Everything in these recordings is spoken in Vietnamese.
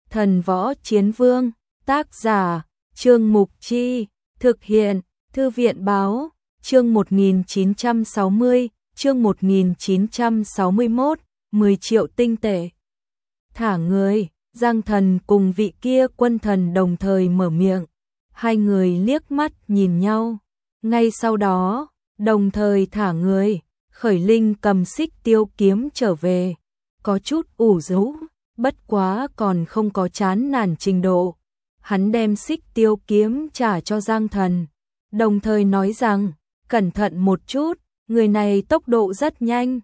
Thần Võ Chiến Vương, tác giả, Trương Mục Chi, thực hiện, Thư viện Báo, chương 1960, chương 1961, 10 triệu tinh tệ. Thả người, Giang Thần cùng vị kia quân thần đồng thời mở miệng, hai người liếc mắt nhìn nhau, ngay sau đó, đồng thời thả người, Khởi Linh cầm xích tiêu kiếm trở về, có chút ủ rũ, bất quá còn không có chán nản trình độ. Hắn đem xích tiêu kiếm trả cho Giang Thần, đồng thời nói rằng, cẩn thận một chút, người này tốc độ rất nhanh.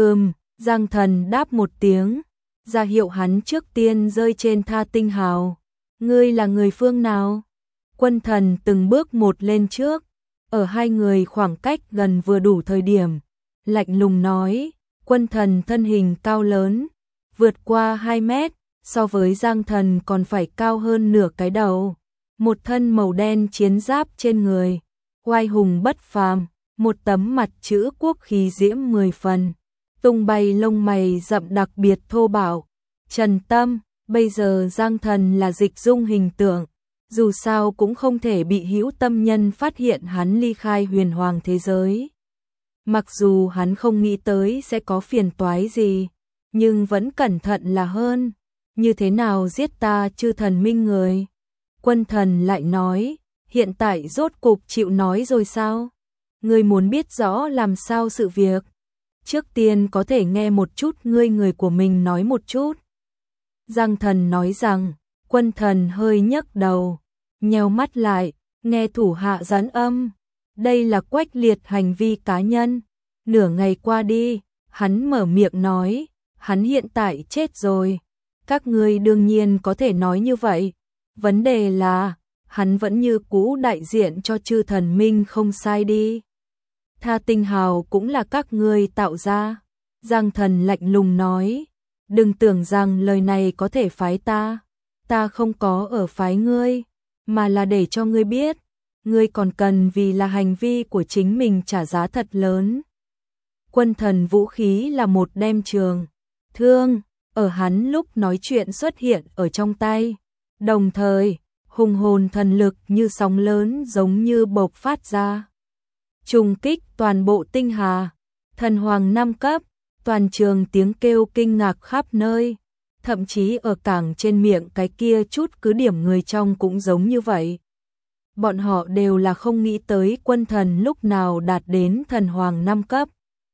Giang Thần đáp một tiếng, ra hiệu hắn trước tiên rơi trên Tha Tinh Hào. Ngươi là người phương nào? Quân thần từng bước một lên trước, ở hai người khoảng cách gần vừa đủ thời điểm, lạnh lùng nói, quân thần thân hình cao lớn, vượt qua 2 mét, so với Giang Thần còn phải cao hơn nửa cái đầu, một thân màu đen chiến giáp trên người, oai hùng bất phàm, một tấm mặt chữ quốc khí diễm 10 phần, tung bay lông mày rậm đặc biệt thô bạo. Trần Tâm, bây giờ Giang Thần là dịch dung hình tượng, dù sao cũng không thể bị hữu tâm nhân phát hiện hắn ly khai huyền hoàng thế giới. Mặc dù hắn không nghĩ tới sẽ có phiền toái gì, nhưng vẫn cẩn thận là hơn. Như thế nào giết ta chư thần minh người? Quân thần lại nói, hiện tại rốt cục chịu nói rồi sao? Ngươi muốn biết rõ làm sao sự việc? Trước tiên có thể nghe một chút ngươi người của mình nói một chút. Giang Thần nói rằng, quân thần hơi nhấc đầu, nheo mắt lại, nghe thủ hạ gián âm. Đây là Quách Liệt hành vi cá nhân. Nửa ngày qua đi, hắn mở miệng nói, hắn hiện tại chết rồi. Các ngươi đương nhiên có thể nói như vậy. Vấn đề là, hắn vẫn như cũ đại diện cho chư thần minh không sai đi. Tha Tinh Hào cũng là các ngươi tạo ra. Giang Thần lạnh lùng nói, đừng tưởng rằng lời này có thể phái ta. Ta không có ở phái ngươi, mà là để cho ngươi biết, ngươi còn cần vì là hành vi của chính mình trả giá thật lớn. Quân thần vũ khí là một đem trường thương, ở hắn lúc nói chuyện xuất hiện ở trong tay. Đồng thời, hùng hồn thần lực như sóng lớn giống như bộc phát ra. Trùng kích toàn bộ tinh hà, thần hoàng 5 cấp, toàn trường tiếng kêu kinh ngạc khắp nơi. Thậm chí ở cảng trên miệng cái kia chút cứ điểm người trong cũng giống như vậy. Bọn họ đều là không nghĩ tới quân thần lúc nào đạt đến thần hoàng 5 cấp.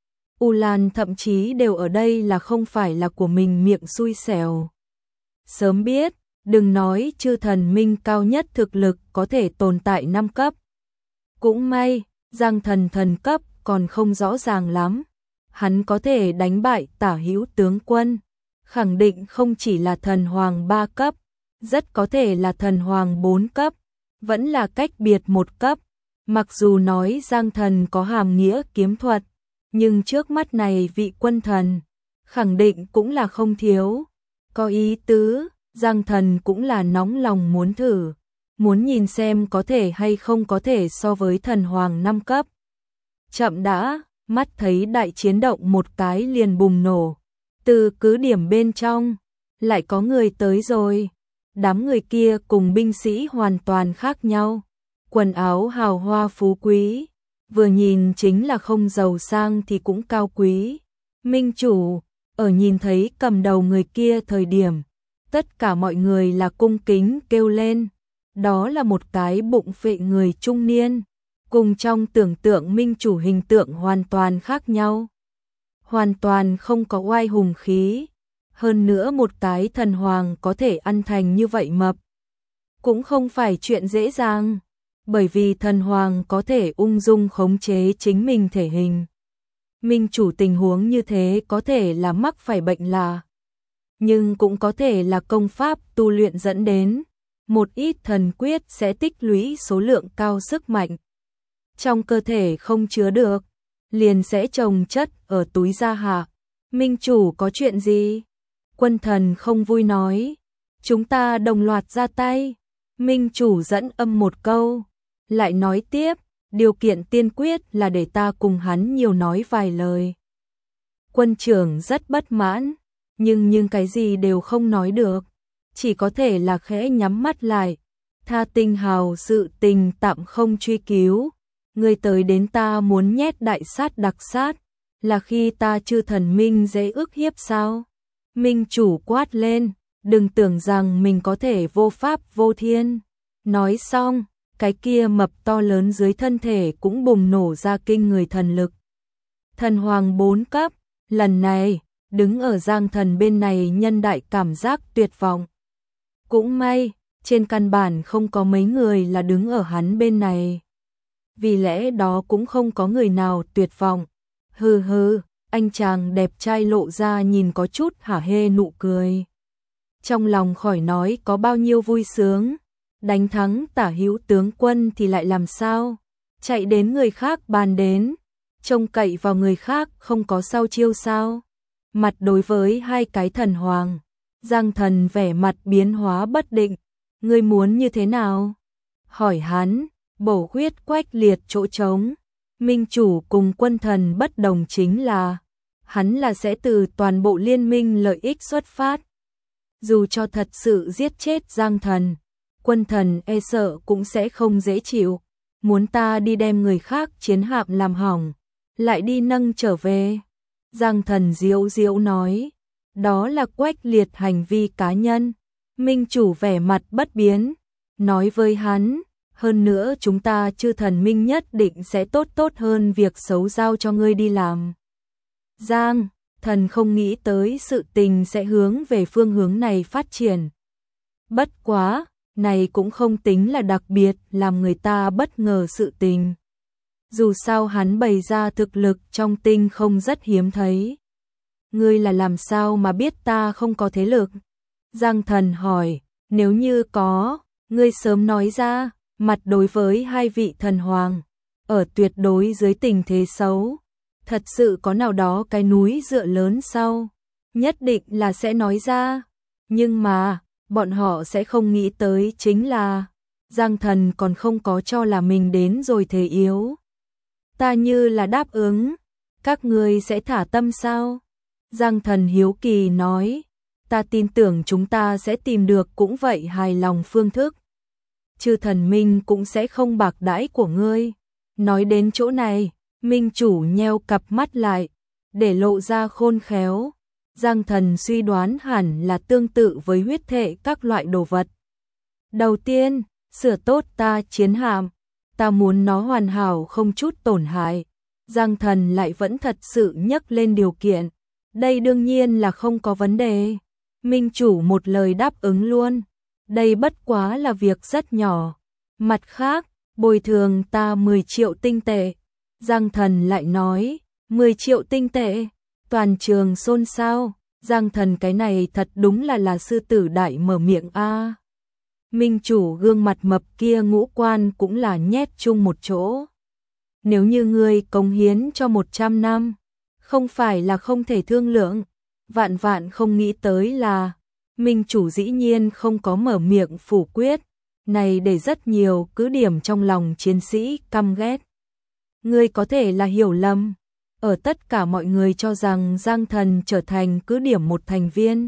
U Lan thậm chí đều ở đây là không phải là của mình miệng xui xẻo. Sớm biết, đừng nói chư thần minh cao nhất thực lực có thể tồn tại 5 cấp. Cũng may, Giang Thần thần cấp còn không rõ ràng lắm. Hắn có thể đánh bại tả hữu tướng quân, khẳng định không chỉ là thần hoàng 3 cấp, rất có thể là thần hoàng 4 cấp, vẫn là cách biệt 1 cấp. Mặc dù nói Giang Thần có hàm nghĩa kiếm thuật, nhưng trước mắt này vị quân thần, khẳng định cũng là không thiếu. Có ý tứ, Giang Thần cũng là nóng lòng muốn thử, muốn nhìn xem có thể hay không có thể so với thần hoàng 5 cấp. Chậm đã, mắt thấy đại chiến động một cái liền bùng nổ. Từ cứ điểm bên trong, lại có người tới rồi. Đám người kia cùng binh sĩ hoàn toàn khác nhau. Quần áo hào hoa phú quý, vừa nhìn chính là không giàu sang thì cũng cao quý. Minh chủ, ở nhìn thấy cầm đầu người kia thời điểm, tất cả mọi người là cung kính kêu lên. Đó là một cái bụng phệ người trung niên, cùng trong tưởng tượng minh chủ hình tượng hoàn toàn khác nhau. Hoàn toàn không có oai hùng khí, hơn nữa một cái thần hoàng có thể ăn thành như vậy mập. Cũng không phải chuyện dễ dàng, bởi vì thần hoàng có thể ung dung khống chế chính mình thể hình. Minh chủ tình huống như thế có thể là mắc phải bệnh lạ, nhưng cũng có thể là công pháp tu luyện dẫn đến. Một ít thần quyết sẽ tích lũy số lượng cao sức mạnh. Trong cơ thể không chứa được, liền sẽ chồng chất ở túi da hạ. Minh chủ có chuyện gì? Quân thần không vui nói. Chúng ta đồng loạt ra tay. Minh chủ dẫn âm một câu, lại nói tiếp, điều kiện tiên quyết là để ta cùng hắn nhiều nói vài lời. Quân trưởng rất bất mãn, nhưng cái gì đều không nói được. chỉ có thể là khẽ nhắm mắt lại. Tha Tinh Hào sự tình tạm không truy cứu, ngươi tới đến ta muốn nhét đại sát đặc sát, là khi ta chư thần minh dễ ức hiếp sao? Minh chủ quát lên, đừng tưởng rằng mình có thể vô pháp vô thiên. Nói xong, cái kia mập to lớn dưới thân thể cũng bùng nổ ra kinh người thần lực. Thần hoàng 4 cấp, lần này, đứng ở Giang Thần bên này nhân đại cảm giác tuyệt vọng. Cũng may, trên căn bản không có mấy người là đứng ở hắn bên này. Vì lẽ đó cũng không có người nào tuyệt vọng. Hừ hừ, anh chàng đẹp trai lộ ra nhìn có chút hả hê nụ cười. Trong lòng khỏi nói có bao nhiêu vui sướng. Đánh thắng Tả Hữu tướng quân thì lại làm sao? Chạy đến người khác bàn đến, trông cậy vào người khác không có sau chiêu sao? Mặt đối với hai cái thần hoàng, Giang Thần vẻ mặt biến hóa bất định. Ngươi muốn như thế nào? Hỏi hắn, bổ huyết quách liệt chỗ trống. Minh chủ cùng quân thần bất đồng chính là, hắn là sẽ từ toàn bộ liên minh lợi ích xuất phát. Dù cho thật sự giết chết Giang Thần, quân thần e sợ cũng sẽ không dễ chịu. Muốn ta đi đem người khác chiến hạm làm hỏng, lại đi nâng trở về. Giang Thần diễu diễu nói, đó là quách liệt hành vi cá nhân. Minh chủ vẻ mặt bất biến, nói với hắn, hơn nữa chúng ta chư thần minh nhất định sẽ tốt hơn việc xấu giao cho ngươi đi làm. Giang Thần không nghĩ tới sự tình sẽ hướng về phương hướng này phát triển. Bất quá, này cũng không tính là đặc biệt làm người ta bất ngờ sự tình. Dù sao hắn bày ra thực lực trong tinh không rất hiếm thấy. Ngươi là làm sao mà biết ta không có thế lực? Giang Thần hỏi, nếu như có, ngươi sớm nói ra. Mặt đối với hai vị thần hoàng, ở tuyệt đối dưới tình thế xấu, thật sự có nào đó cái núi dựa lớn sau, nhất định là sẽ nói ra. Nhưng mà, bọn họ sẽ không nghĩ tới chính là, Giang Thần còn không có cho là mình đến rồi thế yếu. Ta như là đáp ứng, các ngươi sẽ thả tâm sao? Giang Thần hiếu kỳ nói, ta tin tưởng chúng ta sẽ tìm được cũng vậy hài lòng phương thức. Chư thần minh cũng sẽ không bạc đãi của ngươi. Nói đến chỗ này, Minh chủ nheo cặp mắt lại, để lộ ra khôn khéo. Giang Thần suy đoán hẳn là tương tự với huyết thể các loại đồ vật. Đầu tiên, sửa tốt ta chiến hạm, ta muốn nó hoàn hảo không chút tổn hại. Giang Thần lại vẫn thật sự nhắc lên điều kiện. Đây đương nhiên là không có vấn đề. Minh chủ một lời đáp ứng luôn. Đây bất quá là việc rất nhỏ. Mặt khác, bồi thường ta 10 triệu tinh tệ. Giang Thần lại nói, 10 triệu tinh tệ. Toàn trường xôn xao. Giang Thần cái này thật đúng là sư tử đại mở miệng a. Minh chủ gương mặt mập kia ngũ quan cũng là nhét chung một chỗ. Nếu như ngươi cống hiến cho 100 năm, không phải là không thể thương lượng. Vạn vạn không nghĩ tới là Minh chủ dĩ nhiên không có mở miệng phủ quyết, này để rất nhiều cứ điểm trong lòng chiến sĩ căm ghét. Ngươi có thể là hiểu lầm, ở tất cả mọi người cho rằng Giang Thần trở thành cứ điểm một thành viên.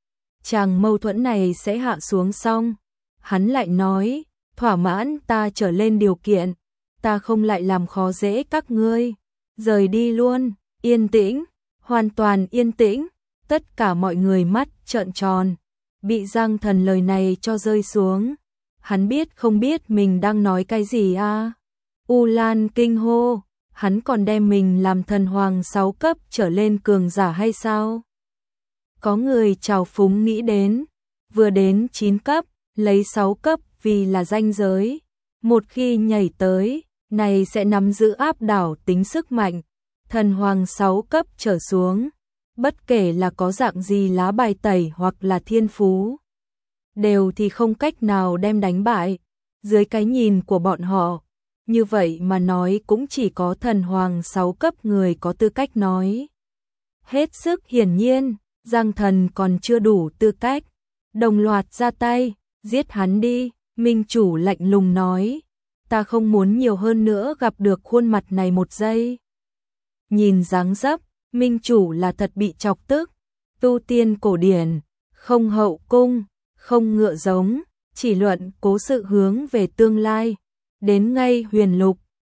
Chàng mâu thuẫn này sẽ hạ xuống xong, hắn lại nói, thỏa mãn ta trở lên điều kiện, ta không lại làm khó dễ các ngươi, rời đi luôn, yên tĩnh, hoàn toàn yên tĩnh. Tất cả mọi người mắt trợn tròn, bị Giang Thần lời này cho rơi xuống. Hắn biết không biết mình đang nói cái gì à? U Lan kinh hô, hắn còn đem mình làm thần hoàng 6 cấp trở lên cường giả hay sao? Có người trào phúng nghĩ đến, vừa đến 9 cấp, lấy 6 cấp vì là ranh giới. Một khi nhảy tới, này sẽ nắm giữ áp đảo tính sức mạnh. Thần hoàng 6 cấp trở xuống. Bất kể là có dạng gì lá bài tẩy hoặc là thiên phú, đều thì không cách nào đem đánh bại. Dưới cái nhìn của bọn họ, như vậy mà nói cũng chỉ có thần hoàng 6 cấp người có tư cách nói. Hết sức hiển nhiên, Giang Thần còn chưa đủ tư cách. Đồng loạt ra tay, giết hắn đi, Minh chủ lạnh lùng nói. Ta không muốn nhiều hơn nữa gặp được khuôn mặt này một giây. Nhìn dáng dấp, Minh chủ là thật bị chọc tức. Tu tiên cổ điển, không hậu cung, không ngựa giống, chỉ luận cố sự hướng về tương lai. Đến ngay Huyền Lục,